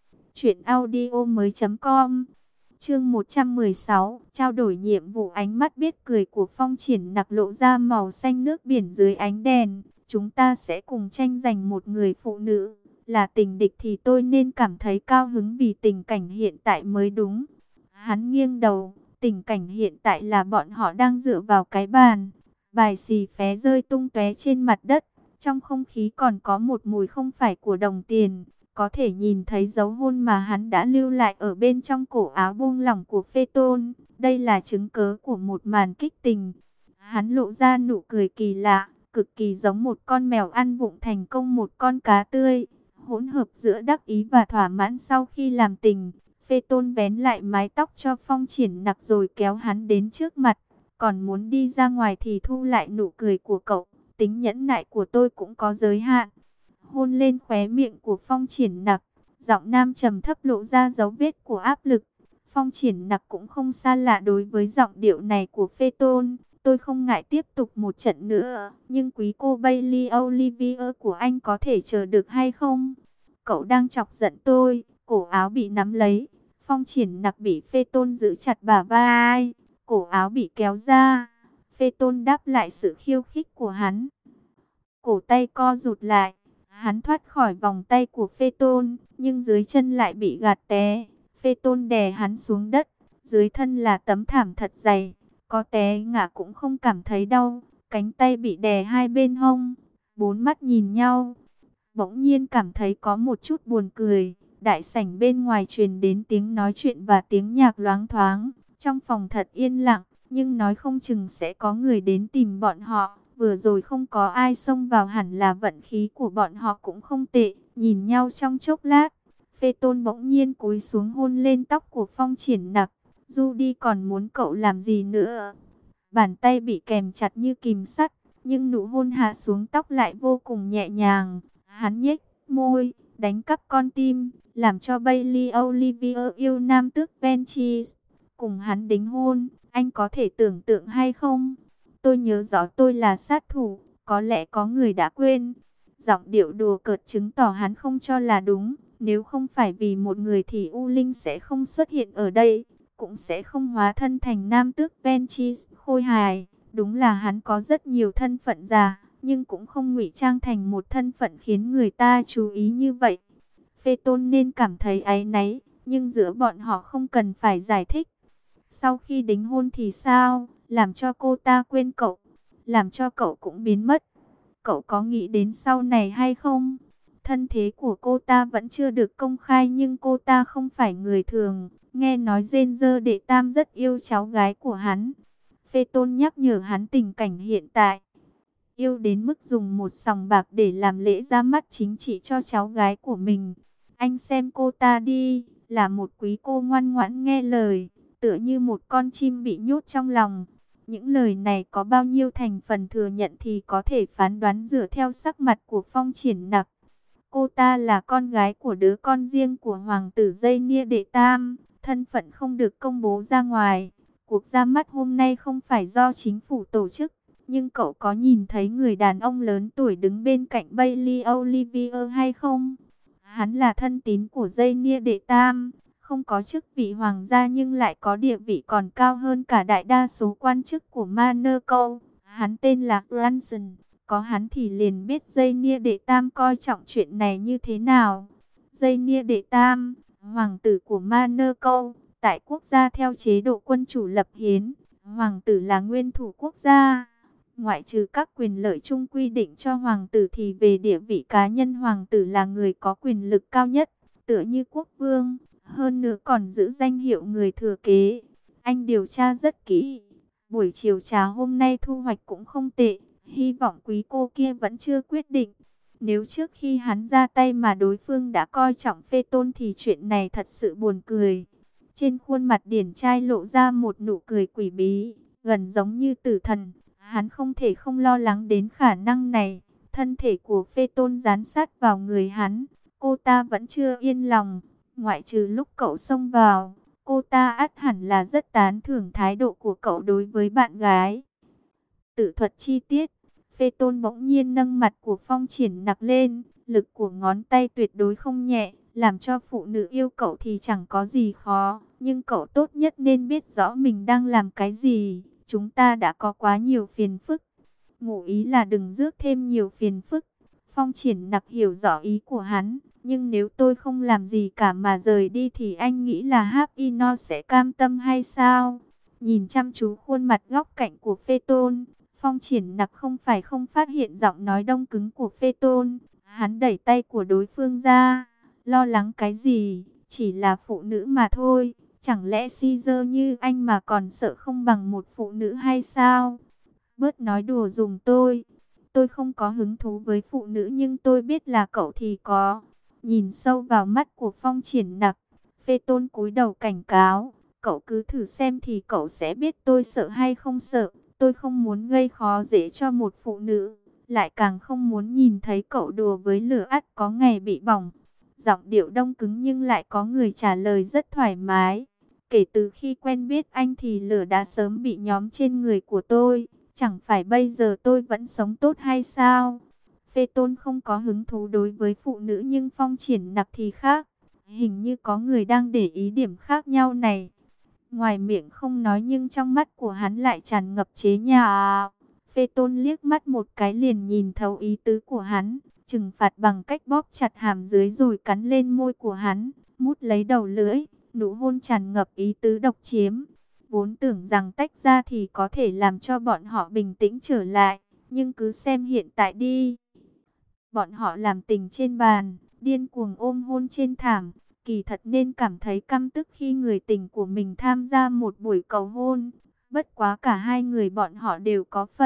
truyệnaudiomoi.com. Chương 116, trao đổi nhiệm vụ. Ánh mắt biết cười của Phong Triển Nặc lộ ra màu xanh nước biển dưới ánh đèn. Chúng ta sẽ cùng tranh giành một người phụ nữ. Là tình địch thì tôi nên cảm thấy cao hứng vì tình cảnh hiện tại mới đúng. Hắn nghiêng đầu, tình cảnh hiện tại là bọn họ đang dựa vào cái bàn. Bài xì phé rơi tung tóe trên mặt đất. Trong không khí còn có một mùi không phải của đồng tiền. Có thể nhìn thấy dấu hôn mà hắn đã lưu lại ở bên trong cổ áo buông lỏng của Phê Tôn. Đây là chứng cớ của một màn kích tình. Hắn lộ ra nụ cười kỳ lạ, cực kỳ giống một con mèo ăn vụng thành công một con cá tươi. Hỗn hợp giữa đắc ý và thỏa mãn sau khi làm tình. Phê Tôn vén lại mái tóc cho Phong Triển Nặc rồi kéo hắn đến trước mặt. Còn muốn đi ra ngoài thì thu lại nụ cười của cậu. Tính nhẫn nại của tôi cũng có giới hạn. Hôn lên khóe miệng của Phong Triển Nặc, giọng nam trầm thấp lộ ra dấu vết của áp lực. Phong Triển Nặc cũng không xa lạ đối với giọng điệu này của Phê Tôn. Tôi không ngại tiếp tục một trận nữa, nhưng quý cô Bailey Olivier của anh có thể chờ được hay không? Cậu đang chọc giận tôi. Cổ áo bị nắm lấy, Phong Triển Nặc bị Phê Tôn giữ chặt bả vai, cổ áo bị kéo ra. Phê Tôn đáp lại sự khiêu khích của hắn. Cổ tay co rụt lại. Hắn thoát khỏi vòng tay của Phê Tôn, nhưng dưới chân lại bị gạt té. Phê Tôn đè hắn xuống đất, dưới thân là tấm thảm thật dày. Có té ngã cũng không cảm thấy đau, cánh tay bị đè hai bên hông. Bốn mắt nhìn nhau, bỗng nhiên cảm thấy có một chút buồn cười. Đại sảnh bên ngoài truyền đến tiếng nói chuyện và tiếng nhạc loáng thoáng. Trong phòng thật yên lặng, nhưng nói không chừng sẽ có người đến tìm bọn họ. Vừa rồi không có ai xông vào, hẳn là vận khí của bọn họ cũng không tệ. Nhìn nhau trong chốc lát, Phê Tôn bỗng nhiên cúi xuống hôn lên tóc của Phong Triển Nặc. Judy còn muốn cậu làm gì nữa? Bàn tay bị kèm chặt như kìm sắt, nhưng nụ hôn hạ xuống tóc lại vô cùng nhẹ nhàng. Hắn nhếch môi, đánh cắp con tim, làm cho Bailey Olivier yêu nam tước Ventris cùng hắn đính hôn. Anh có thể tưởng tượng hay không? Tôi nhớ rõ tôi là sát thủ, có lẽ có người đã quên. Giọng điệu đùa cợt chứng tỏ hắn không cho là đúng. Nếu không phải vì một người thì U Linh sẽ không xuất hiện ở đây, cũng sẽ không hóa thân thành nam tước Ventris khôi hài. Đúng là hắn có rất nhiều thân phận giả, nhưng cũng không ngụy trang thành một thân phận khiến người ta chú ý như vậy. Phê Tôn nên cảm thấy áy náy, nhưng giữa bọn họ không cần phải giải thích. Sau khi đính hôn thì sao? Làm cho cô ta quên cậu, làm cho cậu cũng biến mất. Cậu có nghĩ đến sau này hay không? Thân thế của cô ta vẫn chưa được công khai, nhưng cô ta không phải người thường. Nghe nói Ranger đệ tam rất yêu cháu gái của hắn. Phê Tôn nhắc nhở hắn tình cảnh hiện tại. Yêu đến mức dùng một sòng bạc để làm lễ ra mắt chính trị cho cháu gái của mình. Anh xem cô ta đi, là một quý cô ngoan ngoãn nghe lời, tựa như một con chim bị nhốt trong lòng. Những lời này có bao nhiêu thành phần thừa nhận thì có thể phán đoán dựa theo sắc mặt của Phong Triển Nặc. Cô ta là con gái của đứa con riêng của hoàng tử Dây đệ tam, thân phận không được công bố ra ngoài. Cuộc ra mắt hôm nay không phải do chính phủ tổ chức, nhưng cậu có nhìn thấy người đàn ông lớn tuổi đứng bên cạnh Bailey Olivier hay không? Hắn là thân tín của Dây đệ tam, không có chức vị hoàng gia nhưng lại có địa vị còn cao hơn cả đại đa số quan chức của Monaco. Hắn tên là Granson. Có hắn thì liền biết Dây đệ tam coi trọng chuyện này như thế nào. Dây đệ tam, hoàng tử của Monaco, tại quốc gia theo chế độ quân chủ lập hiến, hoàng tử là nguyên thủ quốc gia. Ngoại trừ các quyền lợi chung quy định cho hoàng tử thì về địa vị cá nhân hoàng tử là người có quyền lực cao nhất, tựa như quốc vương, hơn nữa còn giữ danh hiệu người thừa kế. Anh điều tra rất kỹ, buổi chiều trà hôm nay thu hoạch cũng không tệ, hy vọng quý cô kia vẫn chưa quyết định. Nếu trước khi hắn ra tay mà đối phương đã coi trọng Phê Tôn thì chuyện này thật sự buồn cười. Trên khuôn mặt điển trai lộ ra một nụ cười quỷ bí, gần giống như tử thần. Hắn không thể không lo lắng đến khả năng này. Thân thể của Phê Tôn dán sát vào người hắn. Cô ta vẫn chưa yên lòng. Ngoại trừ lúc cậu xông vào, cô ta ắt hẳn là rất tán thưởng thái độ của cậu đối với bạn gái. Tự thuật chi tiết. Phê Tôn bỗng nhiên nâng mặt của Phong Triển Nặc lên. Lực của ngón tay tuyệt đối không nhẹ, làm cho phụ nữ yêu cậu thì chẳng có gì khó. Nhưng cậu tốt nhất nên biết rõ mình đang làm cái gì. Chúng ta đã có quá nhiều phiền phức. Ngụ ý là đừng rước thêm nhiều phiền phức. Phong Triển Nặc hiểu rõ ý của hắn. Nhưng nếu tôi không làm gì cả mà rời đi thì anh nghĩ là Háp Ino sẽ cam tâm hay sao? Nhìn chăm chú khuôn mặt góc cạnh của Phê Tôn, Phong Triển Nặc không phải không phát hiện giọng nói đông cứng của Phê Tôn. Hắn đẩy tay của đối phương ra. Lo lắng cái gì? Chỉ là phụ nữ mà thôi. Chẳng lẽ Caesar như anh mà còn sợ không bằng một phụ nữ hay sao? Bớt nói đùa giùm tôi. Tôi không có hứng thú với phụ nữ nhưng tôi biết là cậu thì có. Nhìn sâu vào mắt của Phong Triển Nặc, Phê Tôn cúi đầu cảnh cáo. Cậu cứ thử xem thì cậu sẽ biết tôi sợ hay không sợ. Tôi không muốn gây khó dễ cho một phụ nữ. Lại càng không muốn nhìn thấy cậu đùa với lửa, ắt có ngày bị bỏng. Giọng điệu đông cứng nhưng lại có người trả lời rất thoải mái. Kể từ khi quen biết anh thì lửa đã sớm bị nhóm trên người của tôi. Chẳng phải bây giờ tôi vẫn sống tốt hay sao? Phê Tôn không có hứng thú đối với phụ nữ nhưng Phong Triển Nặc thì khác. Hình như có người đang để ý điểm khác nhau này. Ngoài miệng không nói nhưng trong mắt của hắn lại tràn ngập chế nhạo. Phê Tôn liếc mắt một cái liền nhìn thấu ý tứ của hắn. Trừng phạt bằng cách bóp chặt hàm dưới rồi cắn lên môi của hắn. Mút lấy đầu lưỡi, nụ hôn tràn ngập ý tứ độc chiếm. Vốn tưởng rằng tách ra thì có thể làm cho bọn họ bình tĩnh trở lại. Nhưng cứ xem hiện tại đi. Bọn họ làm tình trên bàn, điên cuồng ôm hôn trên thảm. Kỳ thật nên cảm thấy căm tức khi người tình của mình tham gia một buổi cầu hôn. Bất quá cả hai người bọn họ đều có phần.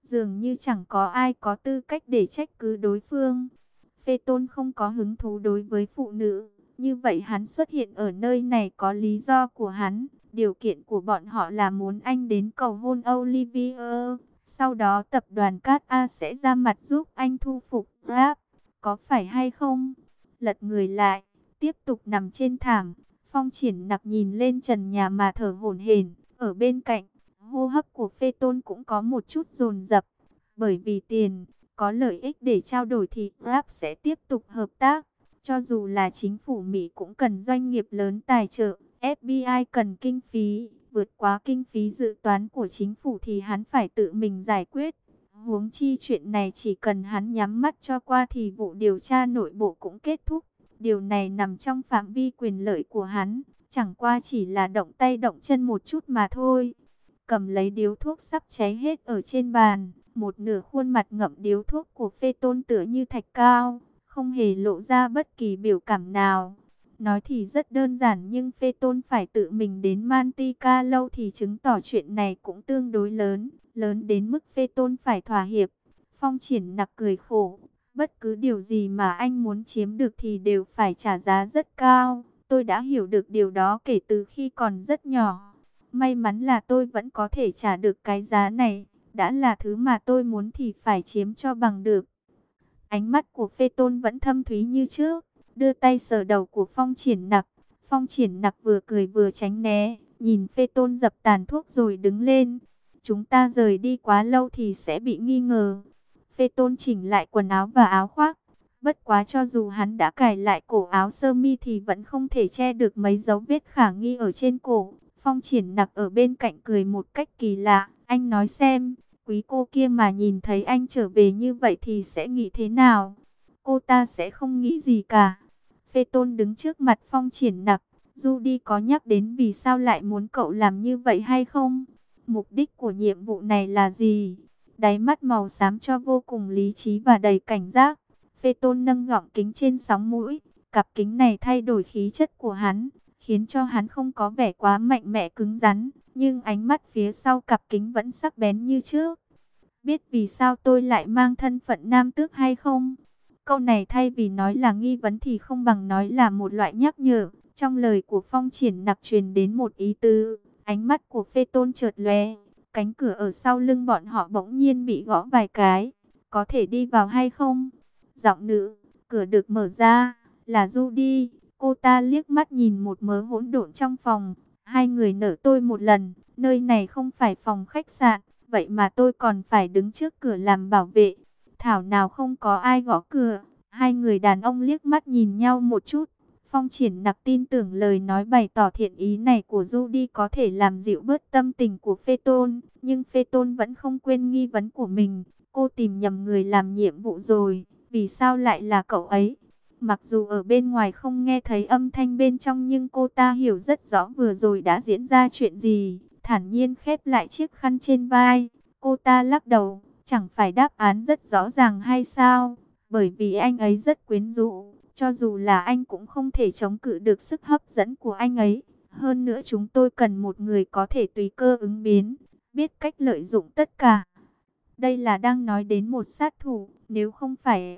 Dường như chẳng có ai có tư cách để trách cứ đối phương. Phê Tôn không có hứng thú đối với phụ nữ. Như vậy hắn xuất hiện ở nơi này có lý do của hắn. Điều kiện của bọn họ là muốn anh đến cầu hôn Olivier. Sau đó tập đoàn Cát A sẽ ra mặt giúp anh thu phục Grab. Có phải hay không? Lật người lại, tiếp tục nằm trên thảm. Phong Triển Nặc nhìn lên trần nhà mà thở hổn hển. Ở bên cạnh, hô hấp của Phê Tôn cũng có một chút dồn dập. Bởi vì tiền, có lợi ích để trao đổi thì Grab sẽ tiếp tục hợp tác. Cho dù là chính phủ Mỹ cũng cần doanh nghiệp lớn tài trợ, FBI cần kinh phí, vượt quá kinh phí dự toán của chính phủ thì hắn phải tự mình giải quyết. Huống chi chuyện này chỉ cần hắn nhắm mắt cho qua thì vụ điều tra nội bộ cũng kết thúc. Điều này nằm trong phạm vi quyền lợi của hắn, chẳng qua chỉ là động tay động chân một chút mà thôi. Cầm lấy điếu thuốc sắp cháy hết ở trên bàn, một nửa khuôn mặt ngậm điếu thuốc của Phê Tôn tựa như thạch cao, không hề lộ ra bất kỳ biểu cảm nào. Nói thì rất đơn giản nhưng Phê Tôn phải tự mình đến Monte Carlo thì chứng tỏ chuyện này cũng tương đối lớn, lớn đến mức Phê Tôn phải thỏa hiệp. Phong Triển Nặc cười khổ, bất cứ điều gì mà anh muốn chiếm được thì đều phải trả giá rất cao. Tôi đã hiểu được điều đó kể từ khi còn rất nhỏ. May mắn là tôi vẫn có thể trả được cái giá này. Đã là thứ mà tôi muốn thì phải chiếm cho bằng được. Ánh mắt của Phê Tôn vẫn thâm thúy như trước, đưa tay sờ đầu của Phong Triển Nặc. Phong Triển Nặc vừa cười vừa tránh né, nhìn Phê Tôn dập tàn thuốc rồi đứng lên. Chúng ta rời đi quá lâu thì sẽ bị nghi ngờ. Phê Tôn chỉnh lại quần áo và áo khoác. Bất quá cho dù hắn đã cài lại cổ áo sơ mi thì vẫn không thể che được mấy dấu vết khả nghi ở trên cổ. Phong Triển Nặc ở bên cạnh cười một cách kỳ lạ. Anh nói xem, quý cô kia mà nhìn thấy anh trở về như vậy thì sẽ nghĩ thế nào? Cô ta sẽ không nghĩ gì cả. Phê Tôn đứng trước mặt Phong Triển Nặc. Judy có nhắc đến vì sao lại muốn cậu làm như vậy hay không? Mục đích của nhiệm vụ này là gì? Đáy mắt màu xám cho vô cùng lý trí và đầy cảnh giác. Phê Tôn nâng gọng kính trên sóng mũi. Cặp kính này thay đổi khí chất của hắn, khiến cho hắn không có vẻ quá mạnh mẽ cứng rắn. Nhưng ánh mắt phía sau cặp kính vẫn sắc bén như trước. Biết vì sao tôi lại mang thân phận nam tước hay không? Câu này thay vì nói là nghi vấn thì không bằng nói là một loại nhắc nhở. Trong lời của Phong Triển Nặc truyền đến một ý tứ. Ánh mắt của Phê Tôn chợt lóe. Cánh cửa ở sau lưng bọn họ bỗng nhiên bị gõ vài cái. Có thể đi vào hay không? Giọng nữ, cửa được mở ra, là Judy. Cô ta liếc mắt nhìn một mớ hỗn độn trong phòng. Hai người nở tôi một lần, nơi này không phải phòng khách sạn, vậy mà tôi còn phải đứng trước cửa làm bảo vệ. Thảo nào không có ai gõ cửa. Hai người đàn ông liếc mắt nhìn nhau một chút. Phong Triển Nặc tin tưởng lời nói bày tỏ thiện ý này của Judy có thể làm dịu bớt tâm tình của Phê Tôn. Nhưng Phê Tôn vẫn không quên nghi vấn của mình. Cô tìm nhầm người làm nhiệm vụ rồi. Vì sao lại là cậu ấy? Mặc dù ở bên ngoài không nghe thấy âm thanh bên trong nhưng cô ta hiểu rất rõ vừa rồi đã diễn ra chuyện gì. Thản nhiên khép lại chiếc khăn trên vai. Cô ta lắc đầu, chẳng phải đáp án rất rõ ràng hay sao? Bởi vì anh ấy rất quyến rũ. Cho dù là anh cũng không thể chống cự được sức hấp dẫn của anh ấy. Hơn nữa chúng tôi cần một người có thể tùy cơ ứng biến, biết cách lợi dụng tất cả. Đây là đang nói đến một sát thủ, nếu không phải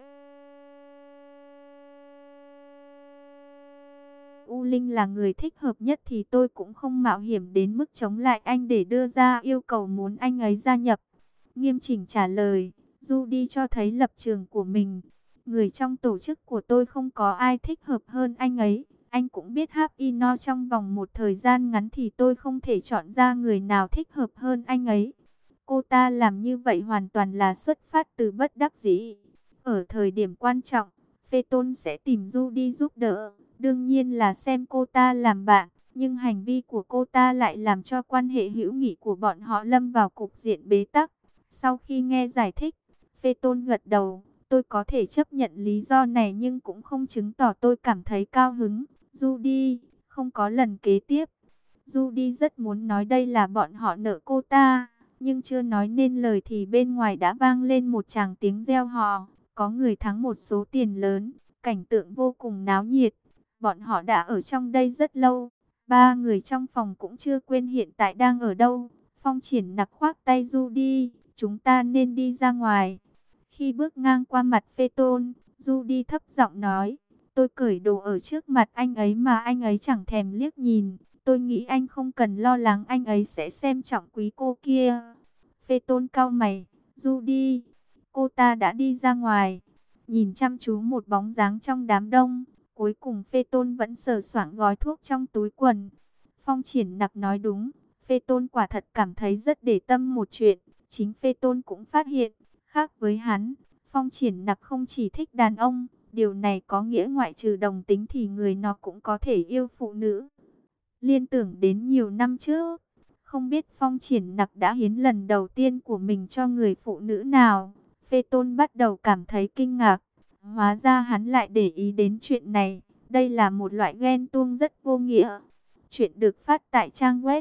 U Linh là người thích hợp nhất thì tôi cũng không mạo hiểm đến mức chống lại anh để đưa ra yêu cầu muốn anh ấy gia nhập. Nghiêm chỉnh trả lời, Judy cho thấy lập trường của mình. Người trong tổ chức của tôi không có ai thích hợp hơn anh ấy. Anh cũng biết Hapino trong vòng một thời gian ngắn thì tôi không thể chọn ra người nào thích hợp hơn anh ấy. Cô ta làm như vậy hoàn toàn là xuất phát từ bất đắc dĩ. Ở thời điểm quan trọng, Phê Tôn sẽ tìm Judy giúp đỡ. Đương nhiên là xem cô ta làm bạn. Nhưng hành vi của cô ta lại làm cho quan hệ hữu nghị của bọn họ lâm vào cục diện bế tắc. Sau khi nghe giải thích, Phê Tôn gật đầu. Tôi có thể chấp nhận lý do này nhưng cũng không chứng tỏ tôi cảm thấy cao hứng. Judy, không có lần kế tiếp. Judy rất muốn nói đây là bọn họ nợ cô ta. Nhưng chưa nói nên lời thì bên ngoài đã vang lên một tràng tiếng reo hò. Có người thắng một số tiền lớn. Cảnh tượng vô cùng náo nhiệt. Bọn họ đã ở trong đây rất lâu. Ba người trong phòng cũng chưa quên hiện tại đang ở đâu. Phong Triển Nặc khoác tay Judy. chúng ta nên đi ra ngoài. Khi bước ngang qua mặt Phê Tôn, Judy thấp giọng nói, tôi cởi đồ ở trước mặt anh ấy mà anh ấy chẳng thèm liếc nhìn. Tôi nghĩ anh không cần lo lắng anh ấy sẽ xem trọng quý cô kia. Phê Tôn cau mày, Judy, cô ta đã đi ra ngoài. Nhìn chăm chú một bóng dáng trong đám đông, cuối cùng Phê Tôn vẫn sờ soạng gói thuốc trong túi quần. Phong Triển Nặc nói đúng, Phê Tôn quả thật cảm thấy rất để tâm một chuyện. Chính Phê Tôn cũng phát hiện, khác với hắn, Phong Triển Nặc không chỉ thích đàn ông, điều này có nghĩa ngoại trừ đồng tính thì người nó cũng có thể yêu phụ nữ. Liên tưởng đến nhiều năm trước, không biết Phong Triển Nặc đã hiến lần đầu tiên của mình cho người phụ nữ nào. Phê Tôn bắt đầu cảm thấy kinh ngạc, hóa ra hắn lại để ý đến chuyện này. Đây là một loại ghen tuông rất vô nghĩa. Chuyện được phát tại trang web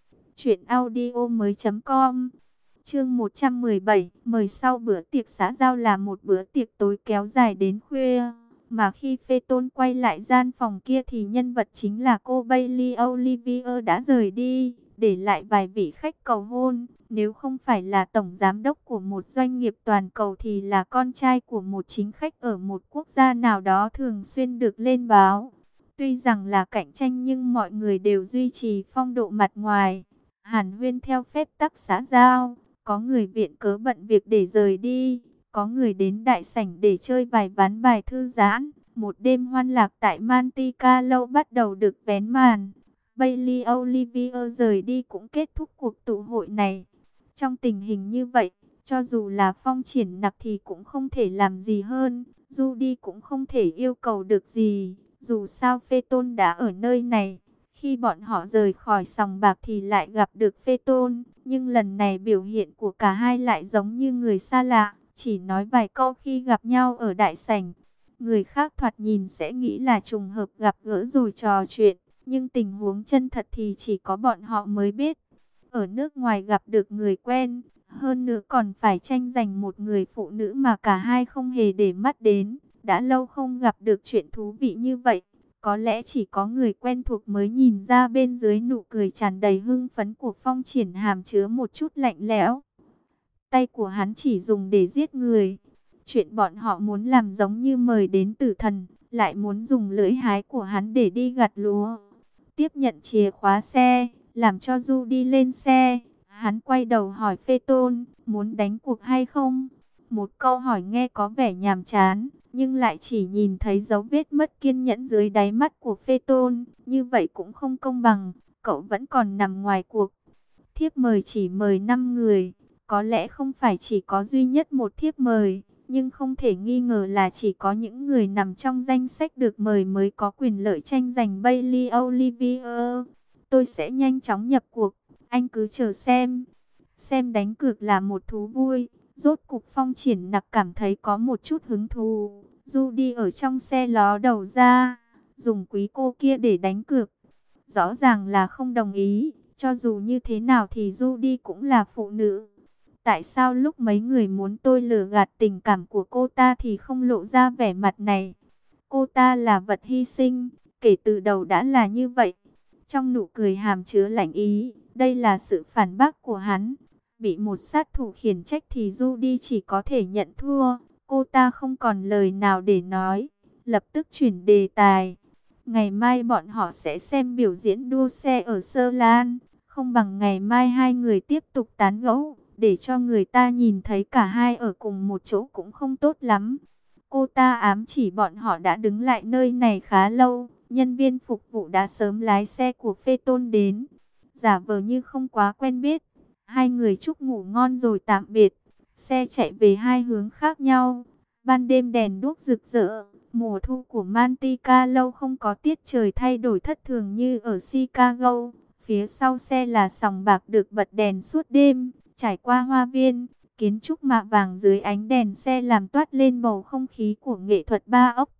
truyệnaudiomoi.com. Chương 117, mời sau bữa tiệc xã giao là một bữa tiệc tối kéo dài đến khuya. Mà khi Phê Tôn quay lại gian phòng kia thì nhân vật chính là cô Bailey Olivier đã rời đi, để lại vài vị khách cầu hôn. Nếu không phải là tổng giám đốc của một doanh nghiệp toàn cầu thì là con trai của một chính khách ở một quốc gia nào đó thường xuyên được lên báo. Tuy rằng là cạnh tranh nhưng mọi người đều duy trì phong độ mặt ngoài. Hàn huyên theo phép tắc xã giao, có người viện cớ bận việc để rời đi, có người đến đại sảnh để chơi vài ván bài thư giãn. Một đêm hoan lạc tại Monte Carlo bắt đầu được vén màn. Bailey Olivier rời đi cũng kết thúc cuộc tụ hội này. Trong tình hình như vậy, cho dù là Phong Triển Nặc thì cũng không thể làm gì hơn. Judy cũng không thể yêu cầu được gì. Dù sao Phê Tôn đã ở nơi này. Khi bọn họ rời khỏi sòng bạc thì lại gặp được Phê Tôn. Nhưng lần này biểu hiện của cả hai lại giống như người xa lạ. Chỉ nói vài câu khi gặp nhau ở đại sảnh. Người khác thoạt nhìn sẽ nghĩ là trùng hợp gặp gỡ rồi trò chuyện. Nhưng tình huống chân thật thì chỉ có bọn họ mới biết. Ở nước ngoài gặp được người quen, hơn nữa còn phải tranh giành một người phụ nữ mà cả hai không hề để mắt đến. Đã lâu không gặp được chuyện thú vị như vậy. Có lẽ chỉ có người quen thuộc mới nhìn ra bên dưới nụ cười tràn đầy hưng phấn của Phong Triển hàm chứa một chút lạnh lẽo. Tay của hắn chỉ dùng để giết người. Chuyện bọn họ muốn làm giống như mời đến tử thần, lại muốn dùng lưỡi hái của hắn để đi gặt lúa. Tiếp nhận chìa khóa xe, làm cho Du đi lên xe. Hắn quay đầu hỏi Phê Tôn, muốn đánh cuộc hay không? Một câu hỏi nghe có vẻ nhàm chán, nhưng lại chỉ nhìn thấy dấu vết mất kiên nhẫn dưới đáy mắt của Phê Tôn. Như vậy cũng không công bằng, cậu vẫn còn nằm ngoài cuộc. Thiếp mời chỉ mời 5 người, có lẽ không phải chỉ có duy nhất một thiếp mời. Nhưng không thể nghi ngờ là chỉ có những người nằm trong danh sách được mời mới có quyền lợi tranh giành Bailey Olivier. Tôi sẽ nhanh chóng nhập cuộc, anh cứ chờ xem. Xem đánh cược là một thú vui. Rốt cục Phong Triển Nặc cảm thấy có một chút hứng thú. Du đi ở trong xe ló đầu ra, dùng quý cô kia để đánh cược. Rõ ràng là không đồng ý, cho dù như thế nào thì Du đi cũng là phụ nữ. Tại sao lúc mấy người muốn tôi lừa gạt tình cảm của cô ta thì không lộ ra vẻ mặt này? Cô ta là vật hy sinh, kể từ đầu đã là như vậy. Trong nụ cười hàm chứa lạnh ý, đây là sự phản bác của hắn. Bị một sát thủ khiển trách thì Judy chỉ có thể nhận thua. Cô ta không còn lời nào để nói, lập tức chuyển đề tài. Ngày mai bọn họ sẽ xem biểu diễn đua xe ở Sơ Lan. Không bằng ngày mai hai người tiếp tục tán gẫu, để cho người ta nhìn thấy cả hai ở cùng một chỗ cũng không tốt lắm. Cô ta ám chỉ bọn họ đã đứng lại nơi này khá lâu. Nhân viên phục vụ đã sớm lái xe của Phê Tôn đến. Giả vờ như không quá quen biết. Hai người chúc ngủ ngon rồi tạm biệt. Xe chạy về hai hướng khác nhau. Ban đêm đèn đuốc rực rỡ. Mùa thu của Monte Carlo không có tiết trời thay đổi thất thường như ở Chicago. Phía sau xe là sòng bạc được bật đèn suốt đêm. Trải qua hoa viên, kiến trúc mạ vàng dưới ánh đèn xe làm toát lên bầu không khí của nghệ thuật ba ốc.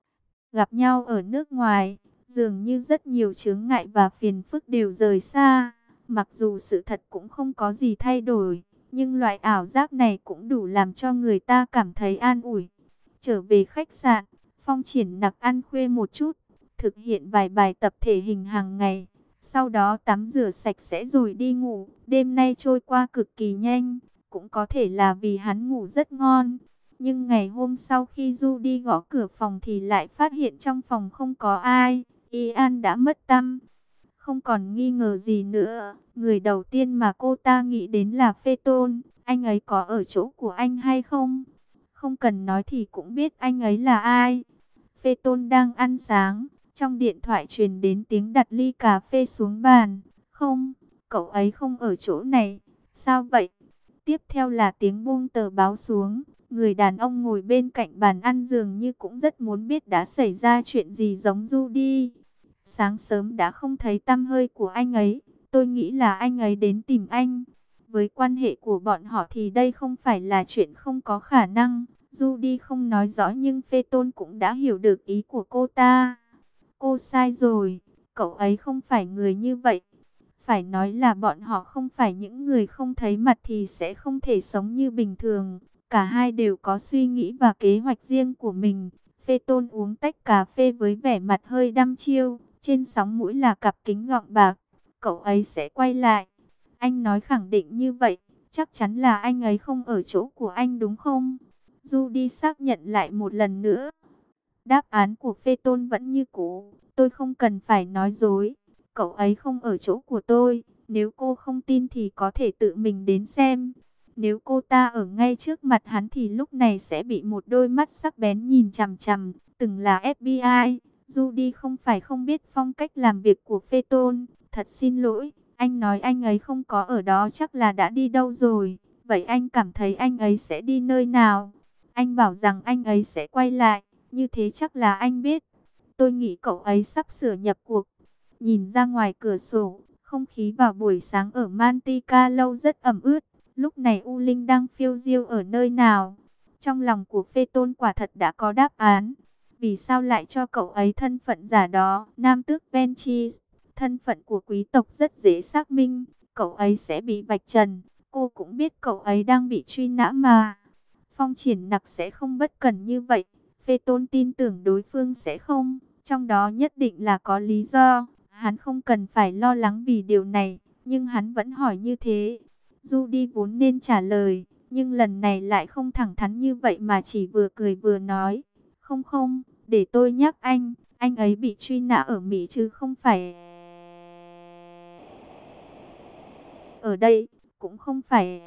Gặp nhau ở nước ngoài, dường như rất nhiều chướng ngại và phiền phức đều rời xa. Mặc dù sự thật cũng không có gì thay đổi, nhưng loại ảo giác này cũng đủ làm cho người ta cảm thấy an ủi. Trở về khách sạn, Phong Triển Nặc ăn khuya một chút, thực hiện vài bài tập thể hình hàng ngày. Sau đó tắm rửa sạch sẽ rồi đi ngủ. Đêm nay trôi qua cực kỳ nhanh. cũng có thể là vì hắn ngủ rất ngon. Nhưng ngày hôm sau khi Du đi gõ cửa phòng thì lại phát hiện trong phòng không có ai. Ian đã mất tăm. Không còn nghi ngờ gì nữa. Người đầu tiên mà cô ta nghĩ đến là Phaeton. Anh ấy có ở chỗ của anh hay không? Không cần nói thì cũng biết anh ấy là ai. Phaeton đang ăn sáng. Trong điện thoại truyền đến tiếng đặt ly cà phê xuống bàn. Không, cậu ấy không ở chỗ này. Sao vậy? Tiếp theo là tiếng buông tờ báo xuống. Người đàn ông ngồi bên cạnh bàn ăn dường như cũng rất muốn biết đã xảy ra chuyện gì giống Judy. Sáng sớm đã không thấy tăm hơi của anh ấy. Tôi nghĩ là anh ấy đến tìm anh. Với quan hệ của bọn họ thì đây không phải là chuyện không có khả năng. Judy không nói rõ nhưng Phaeton cũng đã hiểu được ý của cô ta. Cô sai rồi. Cậu ấy không phải người như vậy. Phải nói là bọn họ không phải những người không thấy mặt thì sẽ không thể sống như bình thường. Cả hai đều có suy nghĩ và kế hoạch riêng của mình. Phaeton uống tách cà phê với vẻ mặt hơi đăm chiêu. Trên sóng mũi là cặp kính gọng bạc. Cậu ấy sẽ quay lại. Anh nói khẳng định như vậy. Chắc chắn là anh ấy không ở chỗ của anh đúng không? Judy xác nhận lại một lần nữa. Đáp án của Phaeton vẫn như cũ. Tôi không cần phải nói dối. Cậu ấy không ở chỗ của tôi. Nếu cô không tin thì có thể tự mình đến xem. Nếu cô ta ở ngay trước mặt hắn thì lúc này sẽ bị một đôi mắt sắc bén nhìn chằm chằm. Từng là FBI. Judy không phải không biết phong cách làm việc của Phaeton. Thật xin lỗi. Anh nói anh ấy không có ở đó chắc là đã đi đâu rồi. Vậy anh cảm thấy anh ấy sẽ đi nơi nào? Anh bảo rằng anh ấy sẽ quay lại. Như thế chắc là anh biết. Tôi nghĩ cậu ấy sắp sửa nhập cuộc. Nhìn ra ngoài cửa sổ, không khí vào buổi sáng ở Monte Carlo rất ẩm ướt. Lúc này U Linh đang phiêu diêu ở nơi nào? Trong lòng của Phaeton quả thật đã có đáp án. Vì sao lại cho cậu ấy thân phận giả đó? Nam tước Ventris, thân phận của quý tộc rất dễ xác minh. Cậu ấy sẽ bị vạch trần. Cô cũng biết cậu ấy đang bị truy nã mà. Phong Triển Nặc sẽ không bất cẩn như vậy. Phaeton tin tưởng đối phương sẽ không. Trong đó nhất định là có lý do. Hắn không cần phải lo lắng vì điều này. Nhưng hắn vẫn hỏi như thế. Judy vốn nên trả lời. Nhưng lần này lại không thẳng thắn như vậy mà chỉ vừa cười vừa nói. Không không, để tôi nhắc anh ấy bị truy nã ở Mỹ chứ không phải ở đây, cũng không phải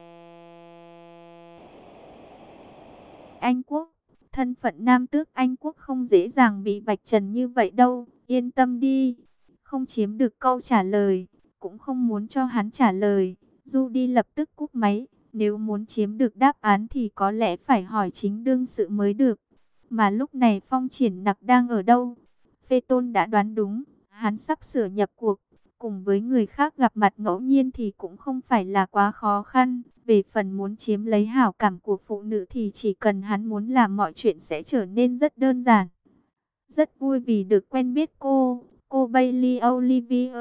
Anh Quốc. Thân phận nam tước Anh Quốc không dễ dàng bị vạch trần như vậy đâu, yên tâm đi. Không chiếm được câu trả lời, cũng không muốn cho hắn trả lời. Judy lập tức cúp máy, nếu muốn chiếm được đáp án thì có lẽ phải hỏi chính đương sự mới được. Mà lúc này Phong Triển Nặc đang ở đâu? Phaeton đã đoán đúng, hắn sắp sửa nhập cuộc. Cùng với người khác gặp mặt ngẫu nhiên thì cũng không phải là quá khó khăn. Về phần muốn chiếm lấy hảo cảm của phụ nữ thì chỉ cần hắn muốn làm mọi chuyện sẽ trở nên rất đơn giản. Rất vui vì được quen biết cô Bailey Olivier.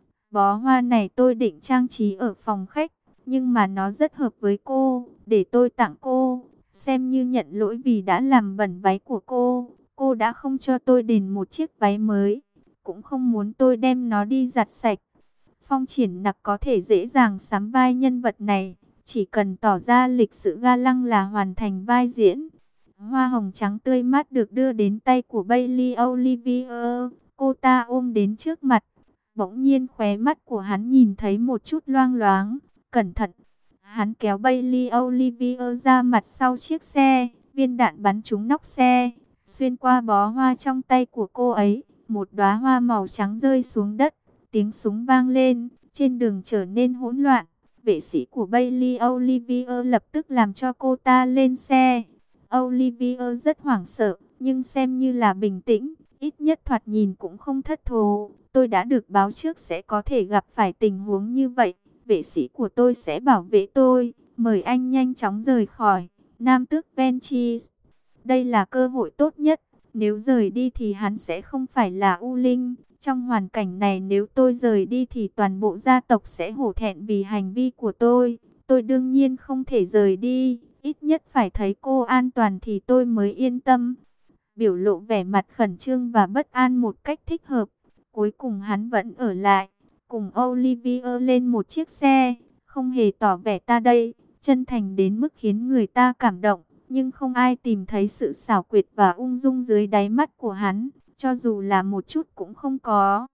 Bó hoa này tôi định trang trí ở phòng khách, nhưng mà nó rất hợp với cô, để tôi tặng cô. Xem như nhận lỗi vì đã làm bẩn váy của cô. Cô đã không cho tôi đền một chiếc váy mới, cũng không muốn tôi đem nó đi giặt sạch. Phong Triển Nặc có thể dễ dàng sắm vai nhân vật này, chỉ cần tỏ ra lịch sự ga lăng là hoàn thành vai diễn. Hoa hồng trắng tươi mát được đưa đến tay của Bailey Olivier. Cô ta ôm đến trước mặt. Bỗng nhiên khóe mắt của hắn nhìn thấy một chút loang loáng. Cẩn thận. Hắn kéo Bailey Olivier ra mặt sau chiếc xe. Viên đạn bắn trúng nóc xe, xuyên qua bó hoa trong tay của cô ấy. Một đóa hoa màu trắng rơi xuống đất. Tiếng súng vang lên. Trên đường trở nên hỗn loạn. Vệ sĩ của Bailey Olivier lập tức làm cho cô ta lên xe. Olivier rất hoảng sợ, nhưng xem như là bình tĩnh, ít nhất thoạt nhìn cũng không thất thố. Tôi đã được báo trước sẽ có thể gặp phải tình huống như vậy. Vệ sĩ của tôi sẽ bảo vệ tôi. Mời anh nhanh chóng rời khỏi. Nam tước Ventris. Đây là cơ hội tốt nhất. Nếu rời đi thì hắn sẽ không phải là U Linh. Trong hoàn cảnh này nếu tôi rời đi thì toàn bộ gia tộc sẽ hổ thẹn vì hành vi của tôi. Tôi đương nhiên không thể rời đi. Ít nhất phải thấy cô an toàn thì tôi mới yên tâm. Biểu lộ vẻ mặt khẩn trương và bất an một cách thích hợp. Cuối cùng hắn vẫn ở lại, cùng Olivier lên một chiếc xe. Không hề tỏ vẻ ta đây, chân thành đến mức khiến người ta cảm động, nhưng không ai tìm thấy sự xảo quyệt và ung dung dưới đáy mắt của hắn, cho dù là một chút cũng không có.